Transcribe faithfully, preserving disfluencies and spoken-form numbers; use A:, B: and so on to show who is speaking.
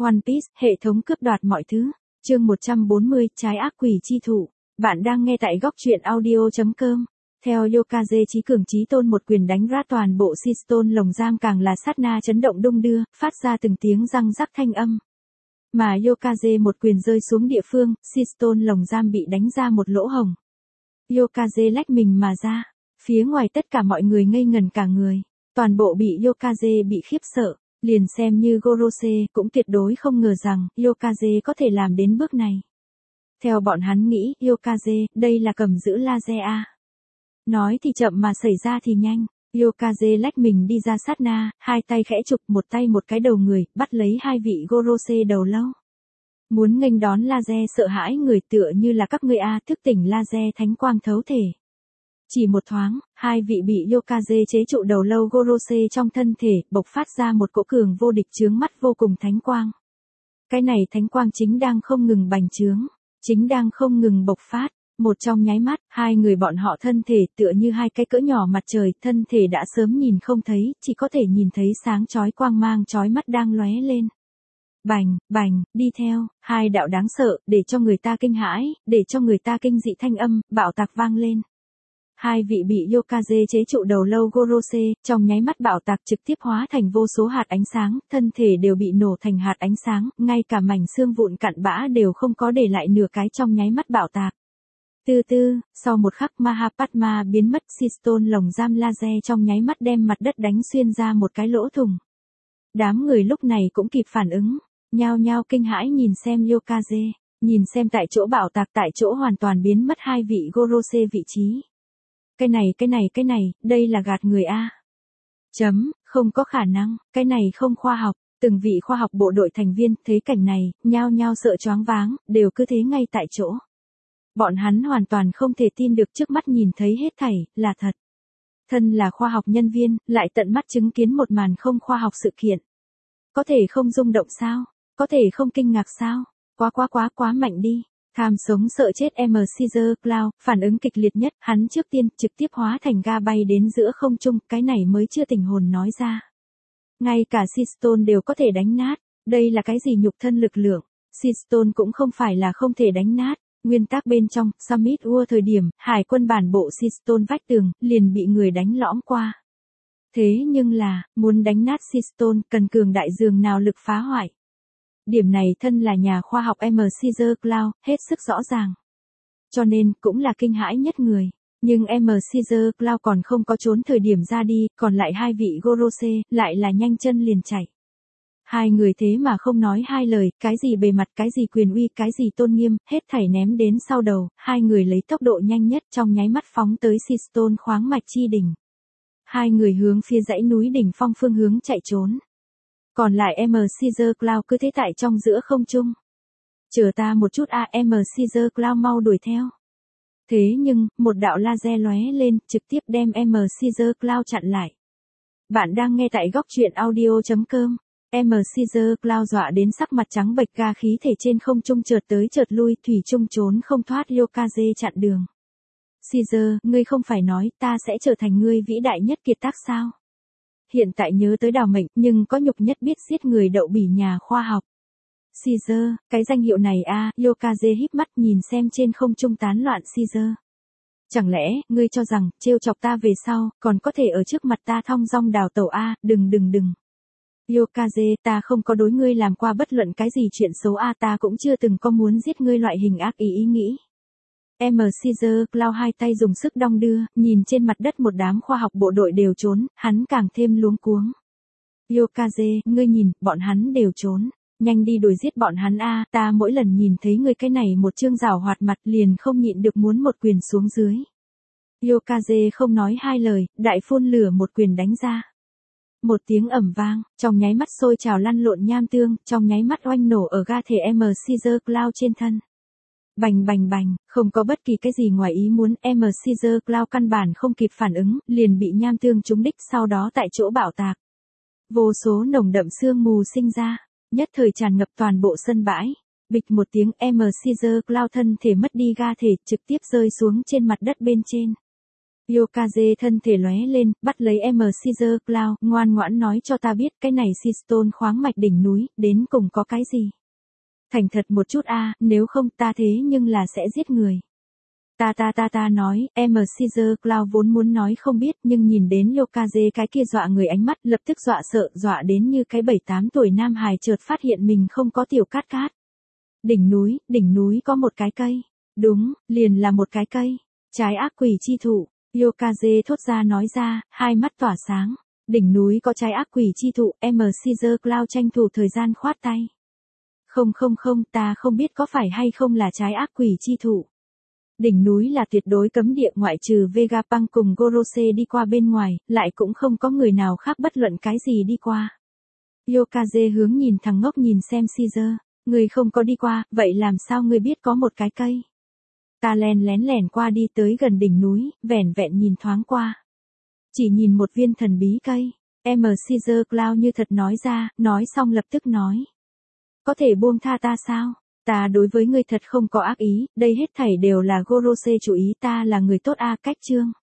A: One Piece, hệ thống cướp đoạt mọi thứ. Chương một trăm bốn mươi, trái ác quỷ chi thủ. Bạn đang nghe tại góc truyện audio chấm com. Theo Yokaze Chí Cường Chí Tôn một quyền đánh rát toàn bộ Seastone lồng giam càng là sát na chấn động đung đưa, phát ra từng tiếng răng rắc thanh âm. Mà Yokaze một quyền rơi xuống địa phương, Seastone lồng giam bị đánh ra một lỗ hổng. Yokaze lách mình mà ra. Phía ngoài tất cả mọi người ngây ngần cả người. Toàn bộ bị Yokaze bị khiếp sợ. Liền xem như Gorose cũng tuyệt đối không ngờ rằng Yokaze có thể làm đến bước này. Theo bọn hắn nghĩ, Yokaze, đây là cầm giữ laser a. Nói thì chậm mà xảy ra thì nhanh. Yokaze lách mình đi ra sát na, hai tay khẽ chụp, một tay một cái đầu người, bắt lấy hai vị Gorose đầu lâu. Muốn nghênh đón laser sợ hãi người tựa như là các ngươi a, thức tỉnh laser thánh quang thấu thể. Chỉ một thoáng, hai vị bị Yokaze chế trụ đầu lâu Gorose trong thân thể, bộc phát ra một cỗ cường vô địch chướng mắt vô cùng thánh quang. Cái này thánh quang chính đang không ngừng bành trướng, chính đang không ngừng bộc phát. Một trong nháy mắt, hai người bọn họ thân thể tựa như hai cái cỡ nhỏ mặt trời, thân thể đã sớm nhìn không thấy, chỉ có thể nhìn thấy sáng chói quang mang chói mắt đang lóe lên. Bành, bành, đi theo, hai đạo đáng sợ, để cho người ta kinh hãi, để cho người ta kinh dị thanh âm, bạo tạc vang lên. Hai vị bị Yokaze chế trụ đầu lâu Gorose, trong nháy mắt bạo tạc trực tiếp hóa thành vô số hạt ánh sáng, thân thể đều bị nổ thành hạt ánh sáng, ngay cả mảnh xương vụn cặn bã đều không có để lại nửa cái trong nháy mắt bạo tạc. Từ từ, sau một khắc Mahapadma biến mất, Seastone lồng giam laser trong nháy mắt đem mặt đất đánh xuyên ra một cái lỗ thủng. Đám người lúc này cũng kịp phản ứng, nhao nhao kinh hãi nhìn xem Yokaze, nhìn xem tại chỗ bạo tạc tại chỗ hoàn toàn biến mất hai vị Gorose vị trí. Cái này cái này cái này, đây là gạt người a. Chấm, không có khả năng, cái này không khoa học. Từng vị khoa học bộ đội thành viên thấy cảnh này, nhao nhao sợ choáng váng, đều cứ thế ngay tại chỗ. Bọn hắn hoàn toàn không thể tin được trước mắt nhìn thấy hết thảy, là thật. Thân là khoa học nhân viên, lại tận mắt chứng kiến một màn không khoa học sự kiện. Có thể không rung động sao? Có thể không kinh ngạc sao? Quá quá quá quá mạnh đi. Tham sống sợ chết M. Caesar Cloud, phản ứng kịch liệt nhất, hắn trước tiên trực tiếp hóa thành ga bay đến giữa không trung, cái này mới chưa tình hồn nói ra. Ngay cả Seastone đều có thể đánh nát, đây là cái gì nhục thân lực lượng, Seastone cũng không phải là không thể đánh nát. Nguyên tắc bên trong, Summit War thời điểm, hải quân bản bộ Seastone vách tường, liền bị người đánh lõm qua. Thế nhưng là, muốn đánh nát Seastone, cần cường đại dường nào lực phá hoại. Điểm này thân là nhà khoa học M. Caesar Cloud, hết sức rõ ràng. Cho nên, cũng là kinh hãi nhất người. Nhưng M. Caesar Cloud còn không có trốn thời điểm ra đi, còn lại hai vị Gorose, lại là nhanh chân liền chạy. Hai người thế mà không nói hai lời, cái gì bề mặt, cái gì quyền uy, cái gì tôn nghiêm, hết thảy ném đến sau đầu, hai người lấy tốc độ nhanh nhất trong nháy mắt phóng tới Seastone khoáng mạch chi đỉnh. Hai người hướng phía dãy núi đỉnh phong phương hướng chạy trốn. Còn lại M. Caesar Cloud cứ thế tại trong giữa không trung. Chờ ta một chút a, M. Caesar Cloud mau đuổi theo. Thế nhưng, một đạo laser lóe lên, trực tiếp đem M. Caesar Cloud chặn lại. Bạn đang nghe tại góc truyện audio chấm com. M. Caesar Cloud dọa đến sắc mặt trắng bệch, ga khí thể trên không trung chợt tới chợt lui, thủy chung trốn không thoát Yokaze chặn đường. Caesar, ngươi không phải nói ta sẽ trở thành ngươi vĩ đại nhất kiệt tác sao? Hiện tại nhớ tới đào mệnh, nhưng có nhục nhất biết giết người đậu bỉ nhà khoa học. Caesar, cái danh hiệu này a, à, Yokaze híp mắt nhìn xem trên không trung tán loạn Caesar. Chẳng lẽ, ngươi cho rằng, trêu chọc ta về sau, còn có thể ở trước mặt ta thong dong đào tẩu a, à, đừng đừng đừng. Yokaze, ta không có đối ngươi làm qua bất luận cái gì chuyện xấu a, à, ta cũng chưa từng có muốn giết ngươi loại hình ác ý ý nghĩ. M. Caesar Cloud hai tay dùng sức đong đưa, nhìn trên mặt đất một đám khoa học bộ đội đều trốn, hắn càng thêm luống cuống. Yokaze, ngươi nhìn, bọn hắn đều trốn, nhanh đi đuổi giết bọn hắn a, à, ta mỗi lần nhìn thấy ngươi cái này một trương rảo hoạt mặt liền không nhịn được muốn một quyền xuống dưới. Yokaze không nói hai lời, đại phun lửa một quyền đánh ra. Một tiếng ầm vang, trong nháy mắt sôi trào lăn lộn nham tương, trong nháy mắt oanh nổ ở ga thể M. Caesar Cloud trên thân. Bành bành bành, không có bất kỳ cái gì ngoài ý muốn, M. Caesar Cloud căn bản không kịp phản ứng, liền bị nham tương trúng đích, sau đó tại chỗ bạo tạc. Vô số nồng đậm sương mù sinh ra, nhất thời tràn ngập toàn bộ sân bãi. Bịch một tiếng, M. Caesar Cloud thân thể mất đi ga thể, trực tiếp rơi xuống trên mặt đất bên trên. Yokaze thân thể lóe lên, bắt lấy em Caesar Cloud, ngoan ngoãn nói cho ta biết cái này Seastone khoáng mạch đỉnh núi, đến cùng có cái gì. Thành thật một chút a, nếu không ta thế nhưng là sẽ giết người. Ta ta ta ta nói, em Caesar Cloud vốn muốn nói không biết nhưng nhìn đến Yokaze cái kia dọa người ánh mắt lập tức dọa sợ, dọa đến như cái bảy tám tuổi nam hài chợt phát hiện mình không có tiểu cát cát. Đỉnh núi, đỉnh núi có một cái cây. Đúng, liền là một cái cây. Trái ác quỷ chi thụ. Yokaze thốt ra nói ra, hai mắt tỏa sáng. Đỉnh núi có trái ác quỷ chi thụ, em Caesar Cloud tranh thủ thời gian khoát tay. Không không không, ta không biết có phải hay không là trái ác quỷ chi thụ. Đỉnh núi là tuyệt đối cấm địa, ngoại trừ Vegapunk cùng Gorose đi qua bên ngoài, lại cũng không có người nào khác bất luận cái gì đi qua. Yokaze hướng nhìn thằng ngốc nhìn xem Caesar, người không có đi qua, vậy làm sao ngươi biết có một cái cây? Ta len lén lẻn qua đi tới gần đỉnh núi, vẻn vẹn nhìn thoáng qua. Chỉ nhìn một viên thần bí cây, em Caesar Cloud như thật nói ra, nói xong lập tức nói. Có thể buông tha ta sao? Ta đối với ngươi thật không có ác ý, đây hết thảy đều là Gorose chủ ý, ta là người tốt a. Cách chương.